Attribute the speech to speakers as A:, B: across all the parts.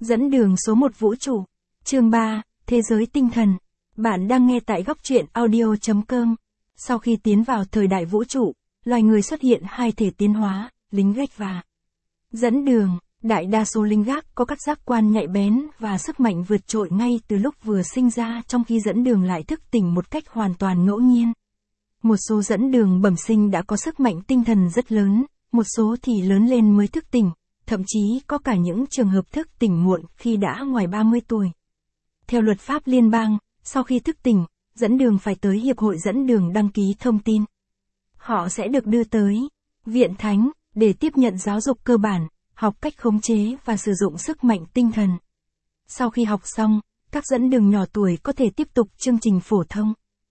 A: Dẫn đường số 1 vũ trụ. Chương 3, Thế giới tinh thần. Bạn đang nghe tại góc truyện audio.com. Sau khi tiến vào thời đại vũ trụ, loài người xuất hiện hai thể tiến hóa, lính gác và dẫn đường. Đại đa số lính gác có các giác quan nhạy bén và sức mạnh vượt trội ngay từ lúc vừa sinh ra, trong khi dẫn đường lại thức tỉnh một cách hoàn toàn ngẫu nhiên. Một số dẫn đường bẩm sinh đã có sức mạnh tinh thần rất lớn, một số thì lớn lên mới thức tỉnh, thậm chí có cả những trường hợp thức tỉnh muộn khi đã ngoài 30 tuổi. Theo luật pháp liên bang, sau khi thức tỉnh, dẫn đường phải tới Hiệp hội dẫn đường đăng ký thông tin. Họ sẽ được đưa tới Viện Thánh để tiếp nhận giáo dục cơ bản, học cách khống chế và sử dụng sức mạnh tinh thần. Sau khi học xong, các dẫn đường nhỏ tuổi có thể tiếp tục chương trình phổ thông.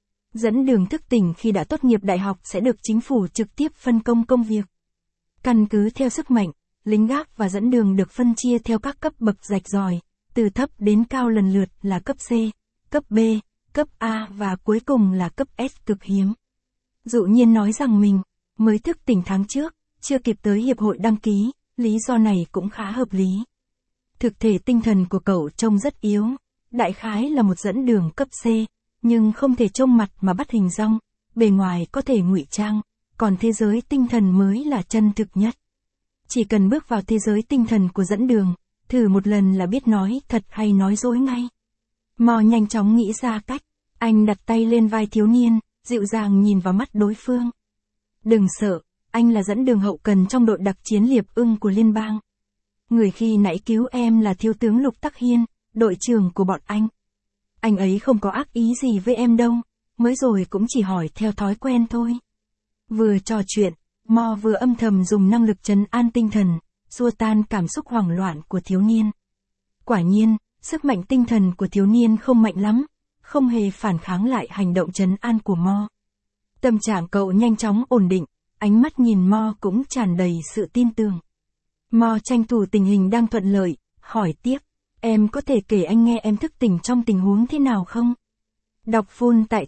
A: Dẫn đường thức tỉnh khi đã tốt nghiệp đại học sẽ được chính phủ trực tiếp phân công công việc. Căn cứ theo sức mạnh, lính gác và dẫn đường được phân chia theo các cấp bậc rạch ròi, từ thấp đến cao lần lượt là cấp C, cấp B, cấp A và cuối cùng là cấp S cực hiếm. Dụ nhiên nói rằng mình mới thức tỉnh tháng trước, chưa kịp tới hiệp hội đăng ký, lý do này cũng khá hợp lý. Thực thể tinh thần của cậu trông rất yếu, đại khái là một dẫn đường cấp C, nhưng không thể trông mặt mà bắt hình dong, bề ngoài có thể ngụy trang, còn thế giới tinh thần mới là chân thực nhất. Chỉ cần bước vào thế giới tinh thần của dẫn đường, thử một lần là biết nói thật hay nói dối ngay. Mò nhanh chóng nghĩ ra cách, anh đặt tay lên vai thiếu niên, dịu dàng nhìn vào mắt đối phương. Đừng sợ, anh là dẫn đường hậu cần trong đội đặc chiến Liệp Ưng của liên bang. Người khi nãy cứu em là thiếu tướng Lục Tắc Hiên, đội trưởng của bọn anh. Anh ấy không có ác ý gì với em đâu, mới rồi cũng chỉ hỏi theo thói quen thôi. Vừa trò chuyện, Mo vừa âm thầm dùng năng lực trấn an tinh thần, xua tan cảm xúc hoảng loạn của thiếu niên. Quả nhiên, sức mạnh tinh thần của thiếu niên không mạnh lắm, không hề phản kháng lại hành động trấn an của Mo. Tâm trạng cậu nhanh chóng ổn định, ánh mắt nhìn Mo cũng tràn đầy sự tin tưởng. Mo tranh thủ tình hình đang thuận lợi, hỏi tiếp, em có thể kể anh nghe em thức tỉnh trong tình huống thế nào không? Đọc full tại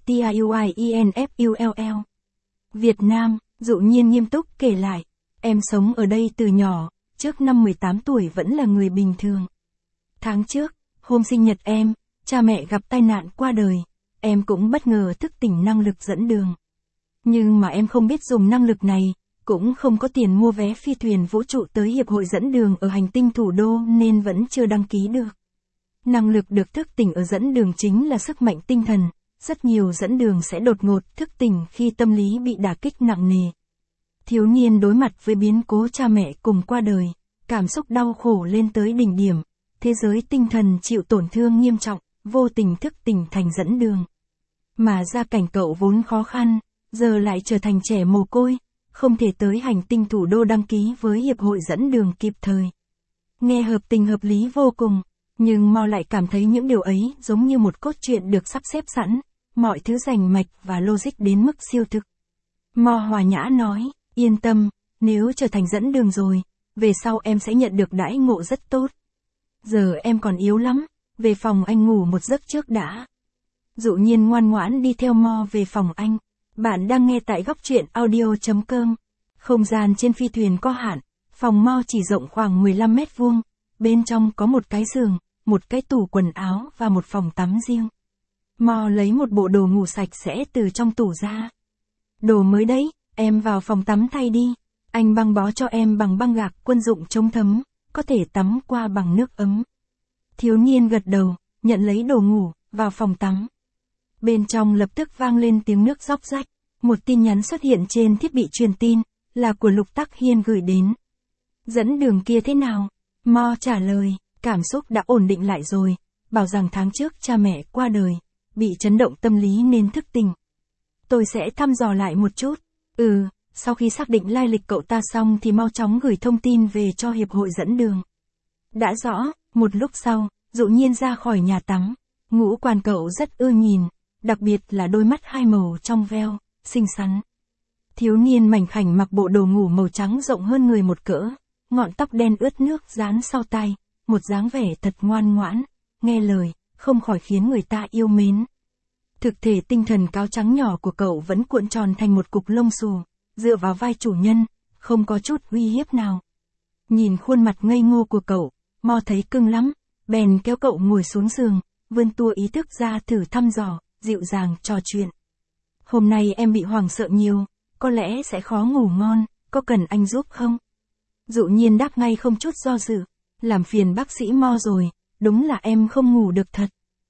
A: TIUIENFULL. Việt Nam, Dụ Nhiên nghiêm túc kể lại, em sống ở đây từ nhỏ, trước năm 18 tuổi vẫn là người bình thường. Tháng trước, hôm sinh nhật em, cha mẹ gặp tai nạn qua đời, em cũng bất ngờ thức tỉnh năng lực dẫn đường. Nhưng mà em không biết dùng năng lực này, cũng không có tiền mua vé phi thuyền vũ trụ tới Hiệp hội dẫn đường ở hành tinh Thủ đô nên vẫn chưa đăng ký được. Năng lực được thức tỉnh ở dẫn đường chính là sức mạnh tinh thần, rất nhiều dẫn đường sẽ đột ngột thức tỉnh khi tâm lý bị đả kích nặng nề. Thiếu niên đối mặt với biến cố cha mẹ cùng qua đời, cảm xúc đau khổ lên tới đỉnh điểm, thế giới tinh thần chịu tổn thương nghiêm trọng, vô tình thức tỉnh thành dẫn đường. Mà gia cảnh cậu vốn khó khăn, giờ lại trở thành trẻ mồ côi, không thể tới hành tinh Thủ đô đăng ký với Hiệp hội dẫn đường kịp thời. Nghe hợp tình hợp lý vô cùng, nhưng Mo lại cảm thấy những điều ấy giống như một cốt truyện được sắp xếp sẵn, mọi thứ rành mạch và logic đến mức siêu thực. Mo hòa nhã nói, yên tâm, nếu trở thành dẫn đường rồi, về sau em sẽ nhận được đãi ngộ rất tốt. Giờ em còn yếu lắm, về phòng anh ngủ một giấc trước đã. Dụ Nhiên ngoan ngoãn đi theo Mo về phòng anh. Bạn đang nghe tại góc truyện audio.com. Không gian trên phi thuyền có hạn, phòng Mo chỉ rộng khoảng 15 mét vuông, bên trong có một cái giường, một cái tủ quần áo và một phòng tắm riêng. Mo lấy một bộ đồ ngủ sạch sẽ từ trong tủ ra. Đồ mới đấy, em vào phòng tắm thay đi, anh băng bó cho em bằng băng gạc quân dụng chống thấm, có thể tắm qua bằng nước ấm. Thiếu niên gật đầu, nhận lấy đồ ngủ, vào phòng tắm. Bên trong lập tức vang lên tiếng nước róc rách, một tin nhắn xuất hiện trên thiết bị truyền tin, là của Lục Tắc Hiên gửi đến. Dẫn đường kia thế nào? Mo trả lời, cảm xúc đã ổn định lại rồi, bảo rằng tháng trước cha mẹ qua đời, bị chấn động tâm lý nên thức tỉnh. Tôi sẽ thăm dò lại một chút. Sau khi xác định lai lịch cậu ta xong thì mau chóng gửi thông tin về cho Hiệp hội dẫn đường. Đã rõ, một lúc sau, Dụ Nhiên ra khỏi nhà tắm, ngũ quan cậu rất ưa nhìn, đặc biệt là đôi mắt hai màu trong veo, xinh xắn. Thiếu niên mảnh khảnh mặc bộ đồ ngủ màu trắng rộng hơn người một cỡ, ngọn tóc đen ướt nước dán sau tai, một dáng vẻ thật ngoan ngoãn, nghe lời, không khỏi khiến người ta yêu mến. Thực thể tinh thần cáo trắng nhỏ của cậu vẫn cuộn tròn thành một cục lông xù, dựa vào vai chủ nhân, không có chút uy hiếp nào. Nhìn khuôn mặt ngây ngô của cậu, Mo thấy cưng lắm, bèn kéo cậu ngồi xuống giường, vươn tua ý thức ra thử thăm dò, dịu dàng trò chuyện. Hôm nay em bị hoảng sợ nhiều, có lẽ sẽ khó ngủ ngon, có cần anh giúp không? Dụ nhiên đáp ngay không chút do dự, làm phiền bác sĩ Mo rồi, đúng là em không ngủ được thật.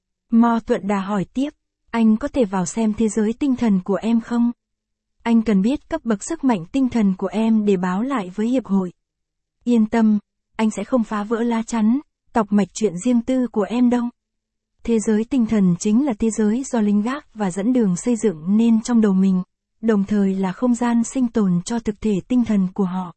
A: Mo tuận đà hỏi tiếp, anh có thể vào xem thế giới tinh thần của em không? Anh cần biết cấp bậc sức mạnh tinh thần của em để báo lại với hiệp hội. Yên tâm, anh sẽ không phá vỡ lá chắn, tọc mạch chuyện riêng tư của em đâu. Thế giới tinh thần chính là thế giới do lính gác và dẫn đường xây dựng nên trong đầu mình, đồng thời là không gian sinh tồn cho thực thể tinh thần của họ.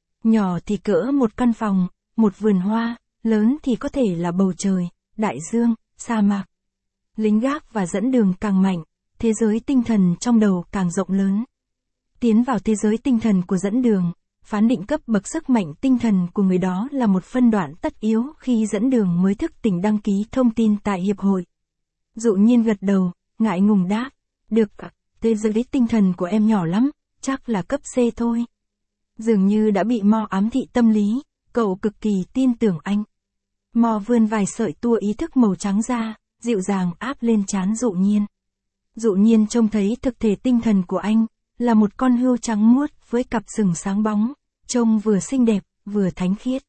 A: Nhỏ thì cỡ một căn phòng, một vườn hoa, lớn thì có thể là bầu trời, đại dương, sa mạc. Lính gác và dẫn đường càng mạnh, thế giới tinh thần trong đầu càng rộng lớn. Tiến vào thế giới tinh thần của dẫn đường, phán định cấp bậc sức mạnh tinh thần của người đó là một phân đoạn tất yếu khi dẫn đường mới thức tỉnh đăng ký thông tin tại hiệp hội. Dụ nhiên gật đầu, ngại ngùng đáp, được ạ, thế giới tinh thần của em nhỏ lắm, chắc là cấp C thôi. Dường như đã bị Mo ám thị tâm lý, cậu cực kỳ tin tưởng anh. Mo vươn vài sợi tua ý thức màu trắng ra, dịu dàng áp lên trán Dụ nhiên. Dụ nhiên trông thấy thực thể tinh thần của anh, là một con hươu trắng muốt với cặp sừng sáng bóng, trông vừa xinh đẹp, vừa thánh khiết.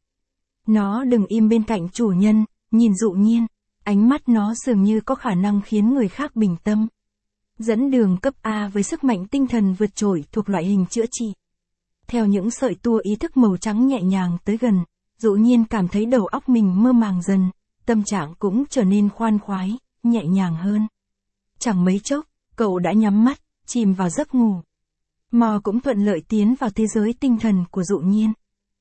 A: Nó đứng im bên cạnh chủ nhân, nhìn Dụ nhiên, ánh mắt nó dường như có khả năng khiến người khác bình tâm. Dẫn đường cấp A với sức mạnh tinh thần vượt trội thuộc loại hình chữa trị. Theo những sợi tua ý thức màu trắng nhẹ nhàng tới gần, Dụ nhiên cảm thấy đầu óc mình mơ màng dần, tâm trạng cũng trở nên khoan khoái, nhẹ nhàng hơn. Chẳng mấy chốc, cậu đã nhắm mắt, chìm vào giấc ngủ. Mo cũng thuận lợi tiến vào thế giới tinh thần của Dụ nhiên.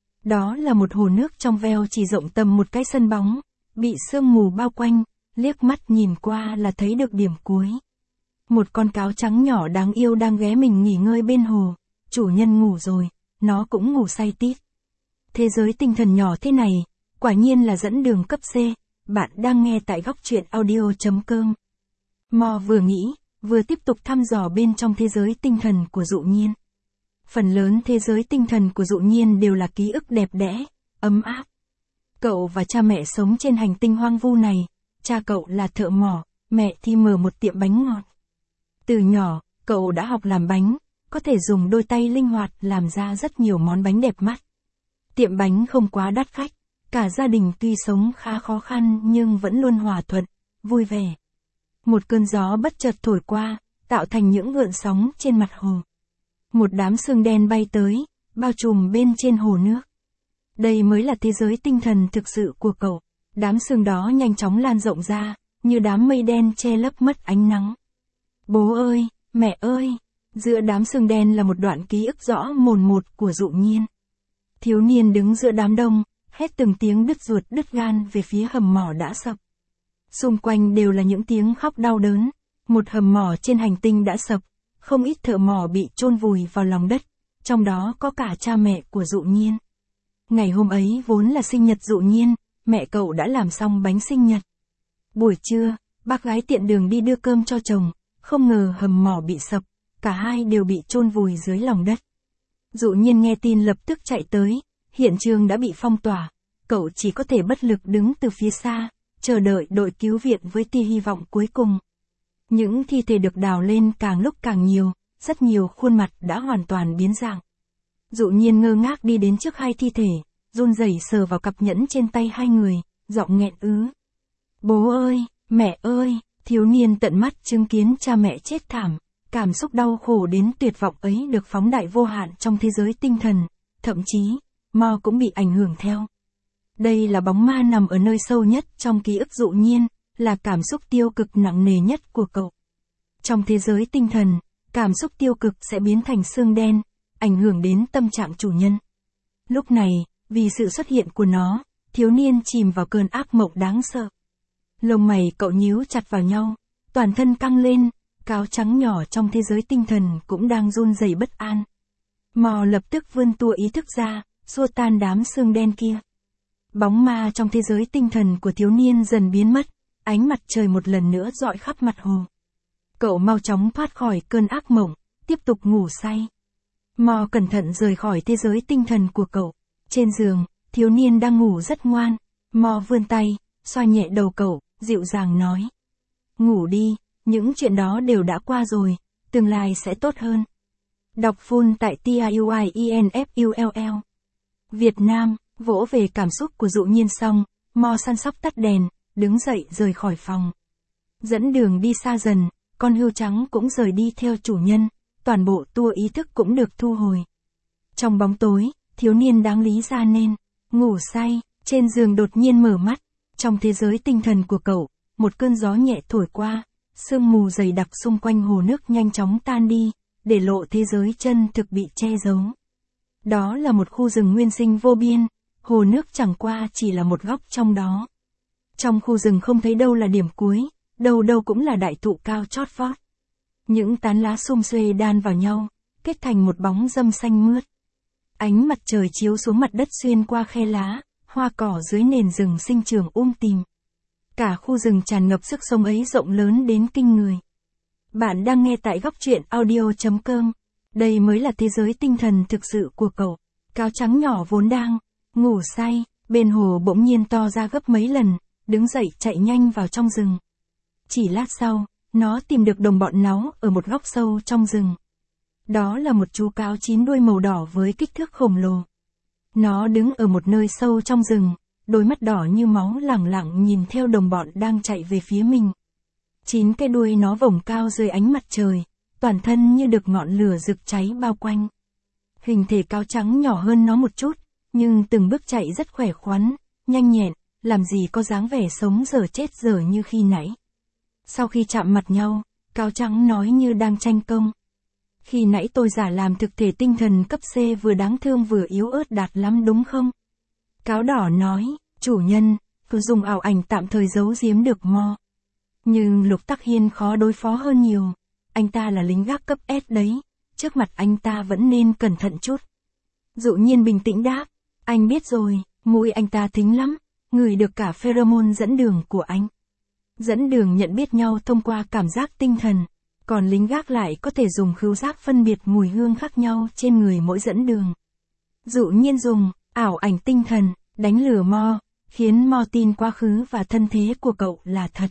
A: Đó là một hồ nước trong veo chỉ rộng tầm một cái sân bóng, bị sương mù bao quanh, liếc mắt nhìn qua là thấy được điểm cuối. Một con cáo trắng nhỏ đáng yêu đang ghé mình nghỉ ngơi bên hồ, chủ nhân ngủ rồi, nó cũng ngủ say tít. Thế giới tinh thần nhỏ thế này, quả nhiên là dẫn đường cấp C, bạn đang nghe tại góc truyện audio.com. Mo vừa nghĩ, vừa tiếp tục thăm dò bên trong thế giới tinh thần của Dụ nhiên. Phần lớn thế giới tinh thần của Dụ nhiên đều là ký ức đẹp đẽ, ấm áp. Cậu và cha mẹ sống trên hành tinh hoang vu này, cha cậu là thợ mỏ, mẹ thì mở một tiệm bánh ngọt. Từ nhỏ, cậu đã học làm bánh, có thể dùng đôi tay linh hoạt làm ra rất nhiều món bánh đẹp mắt. Tiệm bánh không quá đắt khách, cả gia đình tuy sống khá khó khăn nhưng vẫn luôn hòa thuận, vui vẻ. Một cơn gió bất chợt thổi qua, tạo thành những gợn sóng trên mặt hồ. Một đám sương đen bay tới, bao trùm bên trên hồ nước. Đây mới là thế giới tinh thần thực sự của cậu. Đám sương đó nhanh chóng lan rộng ra, như đám mây đen che lấp mất ánh nắng. Bố ơi, mẹ ơi, giữa đám sương đen là một đoạn ký ức rõ mồn một của Dụ nhiên. Thiếu niên đứng giữa đám đông, hét từng tiếng đứt ruột đứt gan về phía hầm mỏ đã sập. Xung quanh đều là những tiếng khóc đau đớn, một hầm mỏ trên hành tinh đã sập, không ít thợ mỏ bị chôn vùi vào lòng đất, trong đó có cả cha mẹ của Dụ nhiên. Ngày hôm ấy vốn là sinh nhật Dụ nhiên, mẹ cậu đã làm xong bánh sinh nhật. Buổi trưa, bác gái tiện đường đi đưa cơm cho chồng, không ngờ hầm mỏ bị sập, cả hai đều bị chôn vùi dưới lòng đất. Dụ nhiên nghe tin lập tức chạy tới, hiện trường đã bị phong tỏa, cậu chỉ có thể bất lực đứng từ phía xa, chờ đợi đội cứu viện với tia hy vọng cuối cùng. Những thi thể được đào lên càng lúc càng nhiều, rất nhiều khuôn mặt đã hoàn toàn biến dạng. Dụ nhiên ngơ ngác đi đến trước hai thi thể, run rẩy sờ vào cặp nhẫn trên tay hai người, giọng nghẹn ứ. Bố ơi, mẹ ơi, thiếu niên tận mắt chứng kiến cha mẹ chết thảm, cảm xúc đau khổ đến tuyệt vọng ấy được phóng đại vô hạn trong thế giới tinh thần, thậm chí, Mo cũng bị ảnh hưởng theo. Đây là bóng ma nằm ở nơi sâu nhất trong ký ức Dụ nhiên, là cảm xúc tiêu cực nặng nề nhất của cậu. Trong thế giới tinh thần, cảm xúc tiêu cực sẽ biến thành xương đen, ảnh hưởng đến tâm trạng chủ nhân. Lúc này, vì sự xuất hiện của nó, thiếu niên chìm vào cơn ác mộng đáng sợ. Lông mày cậu nhíu chặt vào nhau, toàn thân căng lên, cáo trắng nhỏ trong thế giới tinh thần cũng đang run rẩy bất an. Mo lập tức vươn tua ý thức ra, xua tan đám xương đen kia. Bóng ma trong thế giới tinh thần của thiếu niên dần biến mất, ánh mặt trời một lần nữa rọi khắp mặt hồ. Cậu mau chóng thoát khỏi cơn ác mộng, tiếp tục ngủ say. Mo cẩn thận rời khỏi thế giới tinh thần của cậu. Trên giường, thiếu niên đang ngủ rất ngoan. Mo vươn tay, xoa nhẹ đầu cậu, dịu dàng nói. Ngủ đi, những chuyện đó đều đã qua rồi, tương lai sẽ tốt hơn. Đọc full tại TIUIENFULL. Việt Nam, vỗ về cảm xúc của Dụ Nhiên xong, Mo săn sóc tắt đèn, đứng dậy rời khỏi phòng. Dẫn đường đi xa dần, con hươu trắng cũng rời đi theo chủ nhân, toàn bộ tua ý thức cũng được thu hồi. Trong bóng tối, thiếu niên đáng lý ra nên ngủ say, trên giường đột nhiên mở mắt. Trong thế giới tinh thần của cậu, một cơn gió nhẹ thổi qua, sương mù dày đặc xung quanh hồ nước nhanh chóng tan đi, để lộ thế giới chân thực bị che giấu. Đó là một khu rừng nguyên sinh vô biên, hồ nước chẳng qua chỉ là một góc trong đó. Trong khu rừng không thấy đâu là điểm cuối, đâu đâu cũng là đại thụ cao chót vót. Những tán lá sum xuê đan vào nhau, kết thành một bóng râm xanh mướt. Ánh mặt trời chiếu xuống mặt đất xuyên qua khe lá, hoa cỏ dưới nền rừng sinh trưởng tìm. Cả khu rừng tràn ngập sức sống ấy rộng lớn đến kinh người. Bạn đang nghe tại góc truyện audio.com. Đây mới là thế giới tinh thần thực sự của cậu. Cáo trắng nhỏ vốn đang ngủ say, bên hồ bỗng nhiên to ra gấp mấy lần, đứng dậy chạy nhanh vào trong rừng. Chỉ lát sau, nó tìm được đồng bọn nó ở một góc sâu trong rừng. Đó là một chú cáo chín đuôi màu đỏ với kích thước khổng lồ. Nó đứng ở một nơi sâu trong rừng, đôi mắt đỏ như máu lẳng lặng nhìn theo đồng bọn đang chạy về phía mình. 9 cái đuôi nó vổng cao dưới ánh mặt trời, toàn thân như được ngọn lửa rực cháy bao quanh. Hình thể cáo trắng nhỏ hơn nó một chút, nhưng từng bước chạy rất khỏe khoắn, nhanh nhẹn, làm gì có dáng vẻ sống dở chết dở như khi nãy. Sau khi chạm mặt nhau, cáo trắng nói như đang tranh công. Khi nãy tôi giả làm thực thể tinh thần cấp C vừa đáng thương vừa yếu ớt đạt lắm đúng không? Cáo đỏ nói, chủ nhân, cứ dùng ảo ảnh tạm thời giấu giếm được Mo. Nhưng Lục Tắc Hiên khó đối phó hơn nhiều. Anh ta là lính gác cấp S đấy, trước mặt anh ta vẫn nên cẩn thận chút. Dụ Nhiên bình tĩnh đáp, anh biết rồi, mũi anh ta thính lắm, ngửi được cả pheromone dẫn đường của anh. Dẫn đường nhận biết nhau thông qua cảm giác tinh thần, còn lính gác lại có thể dùng khứu giác phân biệt mùi hương khác nhau trên người mỗi dẫn đường. Dụ Nhiên dùng ảo ảnh tinh thần đánh lừa Mo, khiến Mo tin quá khứ và thân thế của cậu là thật.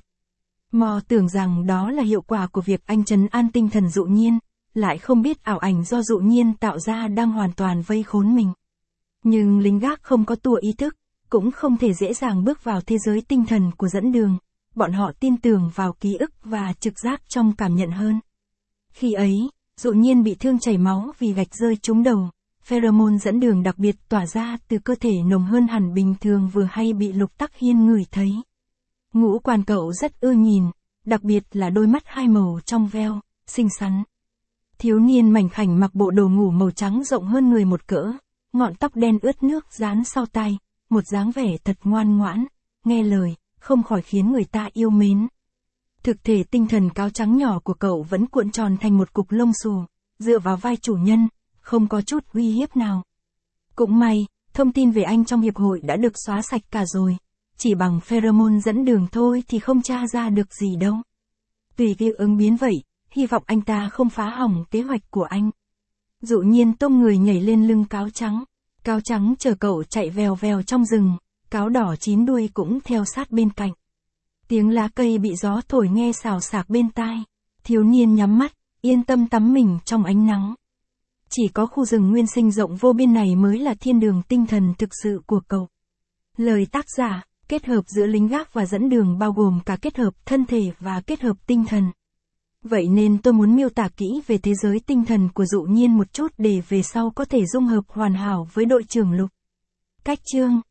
A: Mo tưởng rằng đó là hiệu quả của việc anh trấn an tinh thần Dụ Nhiên, lại không biết ảo ảnh do Dụ Nhiên tạo ra đang hoàn toàn vây khốn mình. Nhưng lính gác không có tua ý thức, cũng không thể dễ dàng bước vào thế giới tinh thần của dẫn đường, bọn họ tin tưởng vào ký ức và trực giác trong cảm nhận hơn. Khi ấy, Dụ Nhiên bị thương chảy máu vì gạch rơi trúng đầu, pheromone dẫn đường đặc biệt tỏa ra từ cơ thể nồng hơn hẳn bình thường vừa hay bị Lục Tắc Hiên ngửi thấy. Ngũ quan cậu rất ưa nhìn, đặc biệt là đôi mắt hai màu trong veo, xinh xắn. Thiếu niên mảnh khảnh mặc bộ đồ ngủ màu trắng rộng hơn người một cỡ, ngọn tóc đen ướt nước dán sau tai, một dáng vẻ thật ngoan ngoãn, nghe lời, không khỏi khiến người ta yêu mến. Thực thể tinh thần cáo trắng nhỏ của cậu vẫn cuộn tròn thành một cục lông xù, dựa vào vai chủ nhân, không có chút uy hiếp nào. Cũng may, thông tin về anh trong hiệp hội đã được xóa sạch cả rồi. Chỉ bằng pheromone dẫn đường thôi thì không tra ra được gì đâu. Tùy cái ứng biến vậy, hy vọng anh ta không phá hỏng kế hoạch của anh. Dụ Nhiên tung người nhảy lên lưng cáo trắng. Cáo trắng chờ cậu chạy vèo vèo trong rừng, cáo đỏ 9 đuôi cũng theo sát bên cạnh. Tiếng lá cây bị gió thổi nghe xào xạc bên tai. Thiếu niên nhắm mắt, yên tâm tắm mình trong ánh nắng. Chỉ có khu rừng nguyên sinh rộng vô biên này mới là thiên đường tinh thần thực sự của cậu. Lời tác giả, kết hợp giữa lính gác và dẫn đường bao gồm cả kết hợp thân thể và kết hợp tinh thần. Vậy nên tôi muốn miêu tả kỹ về thế giới tinh thần của Dụ Nhiên một chút để về sau có thể dung hợp hoàn hảo với đội trưởng Lục. Cách chương